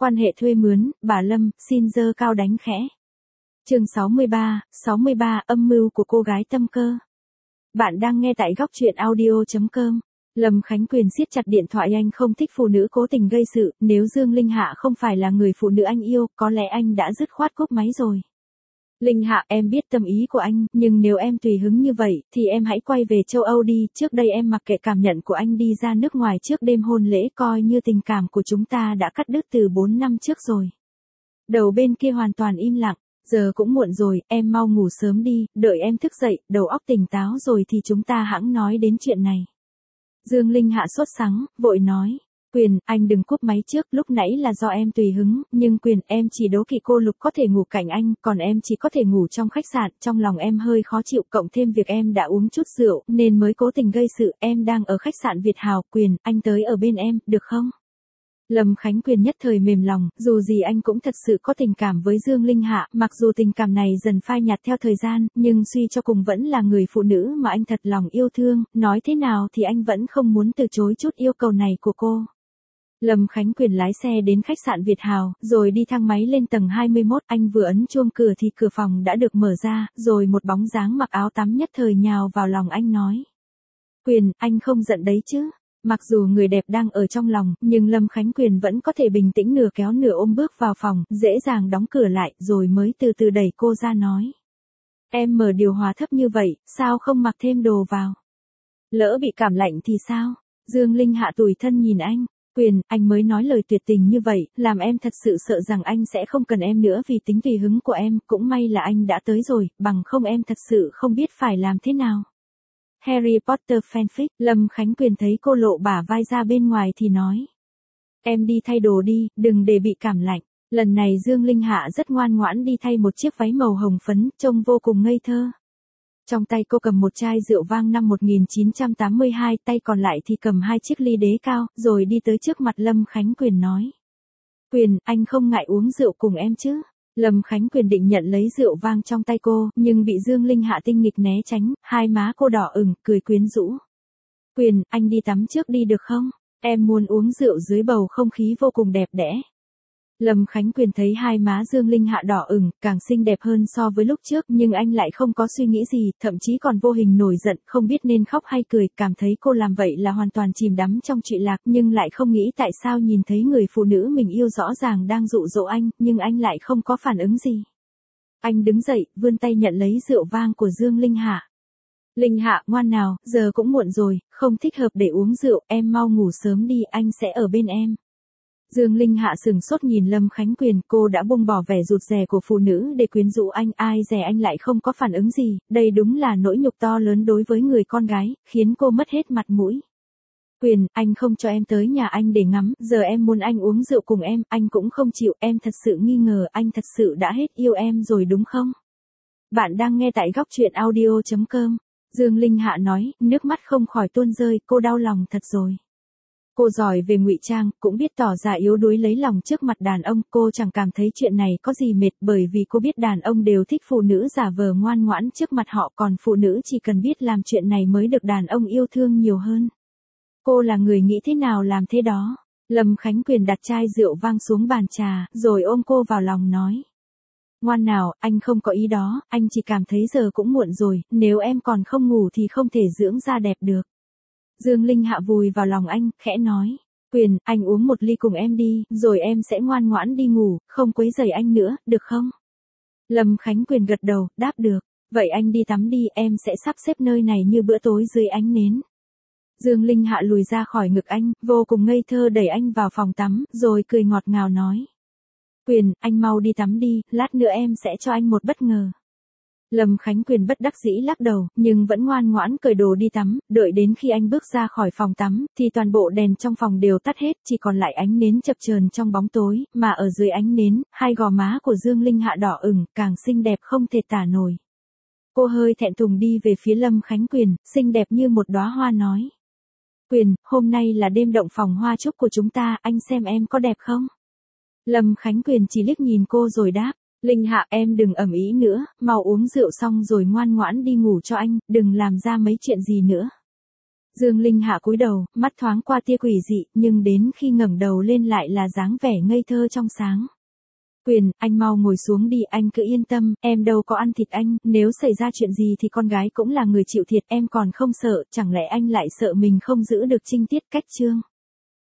Quan hệ thuê mướn, bà Lâm, xin giơ cao đánh khẽ. Chương 63, âm mưu của cô gái tâm cơ. Bạn đang nghe tại góc truyện audio.com. Lâm Khánh Quyền siết chặt điện thoại, anh không thích phụ nữ cố tình gây sự, nếu Dương Linh Hạ không phải là người phụ nữ anh yêu, có lẽ anh đã dứt khoát cúp máy rồi. Linh Hạ, em biết tâm ý của anh, nhưng nếu em tùy hứng như vậy, thì em hãy quay về châu Âu đi, trước đây em mặc kệ cảm nhận của anh đi ra nước ngoài trước đêm hôn lễ, coi như tình cảm của chúng ta đã cắt đứt từ 4 năm trước rồi. Đầu bên kia hoàn toàn im lặng, giờ cũng muộn rồi, em mau ngủ sớm đi, đợi em thức dậy, đầu óc tỉnh táo rồi thì chúng ta hẵng nói đến chuyện này. Dương Linh Hạ sốt sắng, vội nói. Quyền, anh đừng cúp máy trước, lúc nãy là do em tùy hứng, nhưng Quyền, em chỉ đố kỵ cô Lục có thể ngủ cạnh anh, còn em chỉ có thể ngủ trong khách sạn, trong lòng em hơi khó chịu, cộng thêm việc em đã uống chút rượu, nên mới cố tình gây sự, em đang ở khách sạn Việt Hào, Quyền, anh tới ở bên em, được không? Lâm Khánh Quyền nhất thời mềm lòng, dù gì anh cũng thật sự có tình cảm với Dương Linh Hạ, mặc dù tình cảm này dần phai nhạt theo thời gian, nhưng suy cho cùng vẫn là người phụ nữ mà anh thật lòng yêu thương, nói thế nào thì anh vẫn không muốn từ chối chút yêu cầu này của cô. Lâm Khánh Quyền lái xe đến khách sạn Việt Hào, rồi đi thang máy lên tầng 21, anh vừa ấn chuông cửa thì cửa phòng đã được mở ra, rồi một bóng dáng mặc áo tắm nhất thời nhào vào lòng anh nói. Quyền, anh không giận đấy chứ? Mặc dù người đẹp đang ở trong lòng, nhưng Lâm Khánh Quyền vẫn có thể bình tĩnh nửa kéo nửa ôm bước vào phòng, dễ dàng đóng cửa lại, rồi mới từ từ đẩy cô ra nói. Em mở điều hòa thấp như vậy, sao không mặc thêm đồ vào? Lỡ bị cảm lạnh thì sao? Dương Linh Hạ tủi thân nhìn anh. Quyền, anh mới nói lời tuyệt tình như vậy, làm em thật sự sợ rằng anh sẽ không cần em nữa vì tính tùy hứng của em, cũng may là anh đã tới rồi, bằng không em thật sự không biết phải làm thế nào. Harry Potter fanfic, Lâm Khánh Quyền thấy cô lộ bả vai ra bên ngoài thì nói. Em đi thay đồ đi, đừng để bị cảm lạnh. Lần này Dương Linh Hạ rất ngoan ngoãn đi thay một chiếc váy màu hồng phấn, trông vô cùng ngây thơ. Trong tay cô cầm một chai rượu vang năm 1982, tay còn lại thì cầm 2 chiếc ly đế cao, rồi đi tới trước mặt Lâm Khánh Quyền nói. Quyền, anh không ngại uống rượu cùng em chứ? Lâm Khánh Quyền định nhận lấy rượu vang trong tay cô, nhưng bị Dương Linh Hạ tinh nghịch né tránh, hai má cô đỏ ửng, cười quyến rũ. Quyền, anh đi tắm trước đi được không? Em muốn uống rượu dưới bầu không khí vô cùng đẹp đẽ. Lâm Khánh Quyền thấy hai má Dương Linh Hạ đỏ ửng, càng xinh đẹp hơn so với lúc trước, nhưng anh lại không có suy nghĩ gì, thậm chí còn vô hình nổi giận, không biết nên khóc hay cười, cảm thấy cô làm vậy là hoàn toàn chìm đắm trong chuyện lạc, nhưng lại không nghĩ tại sao nhìn thấy người phụ nữ mình yêu rõ ràng đang dụ dỗ anh, nhưng anh lại không có phản ứng gì. Anh đứng dậy, vươn tay nhận lấy rượu vang của Dương Linh Hạ. Linh Hạ, ngoan nào, giờ cũng muộn rồi, không thích hợp để uống rượu, em mau ngủ sớm đi, anh sẽ ở bên em. Dương Linh Hạ sừng sốt nhìn Lâm Khánh Quyền, cô đã buông bỏ vẻ rụt rè của phụ nữ để quyến rũ anh, ai dè anh lại không có phản ứng gì, đây đúng là nỗi nhục to lớn đối với người con gái, khiến cô mất hết mặt mũi. Quyền, anh không cho em tới nhà anh để ngắm, giờ em muốn anh uống rượu cùng em, anh cũng không chịu, em thật sự nghi ngờ anh thật sự đã hết yêu em rồi đúng không? Bạn đang nghe tại góc truyện audio.com. Dương Linh Hạ nói, nước mắt không khỏi tuôn rơi, cô đau lòng thật rồi. Cô giỏi về ngụy trang, cũng biết tỏ ra yếu đuối lấy lòng trước mặt đàn ông, cô chẳng cảm thấy chuyện này có gì mệt bởi vì cô biết đàn ông đều thích phụ nữ giả vờ ngoan ngoãn trước mặt họ, còn phụ nữ chỉ cần biết làm chuyện này mới được đàn ông yêu thương nhiều hơn. Cô là người nghĩ thế nào làm thế đó. Lâm Khánh Quyền đặt chai rượu vang xuống bàn trà, rồi ôm cô vào lòng nói. Ngoan nào, anh không có ý đó, anh chỉ cảm thấy giờ cũng muộn rồi, nếu em còn không ngủ thì không thể dưỡng da đẹp được. Dương Linh Hạ vùi vào lòng anh, khẽ nói. Quyền, anh uống một ly cùng em đi, rồi em sẽ ngoan ngoãn đi ngủ, không quấy rầy anh nữa, được không? Lâm Khánh Quyền gật đầu, đáp được. Vậy anh đi tắm đi, em sẽ sắp xếp nơi này như bữa tối dưới ánh nến. Dương Linh Hạ lùi ra khỏi ngực anh, vô cùng ngây thơ đẩy anh vào phòng tắm, rồi cười ngọt ngào nói. Quyền, anh mau đi tắm đi, lát nữa em sẽ cho anh một bất ngờ. Lâm Khánh Quyền bất đắc dĩ lắc đầu, nhưng vẫn ngoan ngoãn cởi đồ đi tắm, đợi đến khi anh bước ra khỏi phòng tắm, thì toàn bộ đèn trong phòng đều tắt hết, chỉ còn lại ánh nến chập chờn trong bóng tối, mà ở dưới ánh nến, hai gò má của Dương Linh Hạ đỏ ửng, càng xinh đẹp không thể tả nổi. Cô hơi thẹn thùng đi về phía Lâm Khánh Quyền, xinh đẹp như một đóa hoa nói. Quyền, hôm nay là đêm động phòng hoa chúc của chúng ta, anh xem em có đẹp không? Lâm Khánh Quyền chỉ liếc nhìn cô rồi đáp. Linh Hạ, em đừng ầm ĩ nữa, mau uống rượu xong rồi ngoan ngoãn đi ngủ cho anh, đừng làm ra mấy chuyện gì nữa. Dương Linh Hạ cúi đầu, mắt thoáng qua tia quỷ dị, nhưng đến khi ngẩng đầu lên lại là dáng vẻ ngây thơ trong sáng. Quyền, anh mau ngồi xuống đi, anh cứ yên tâm, em đâu có ăn thịt anh, nếu xảy ra chuyện gì thì con gái cũng là người chịu thiệt, em còn không sợ, chẳng lẽ anh lại sợ mình không giữ được trinh tiết cách Trương.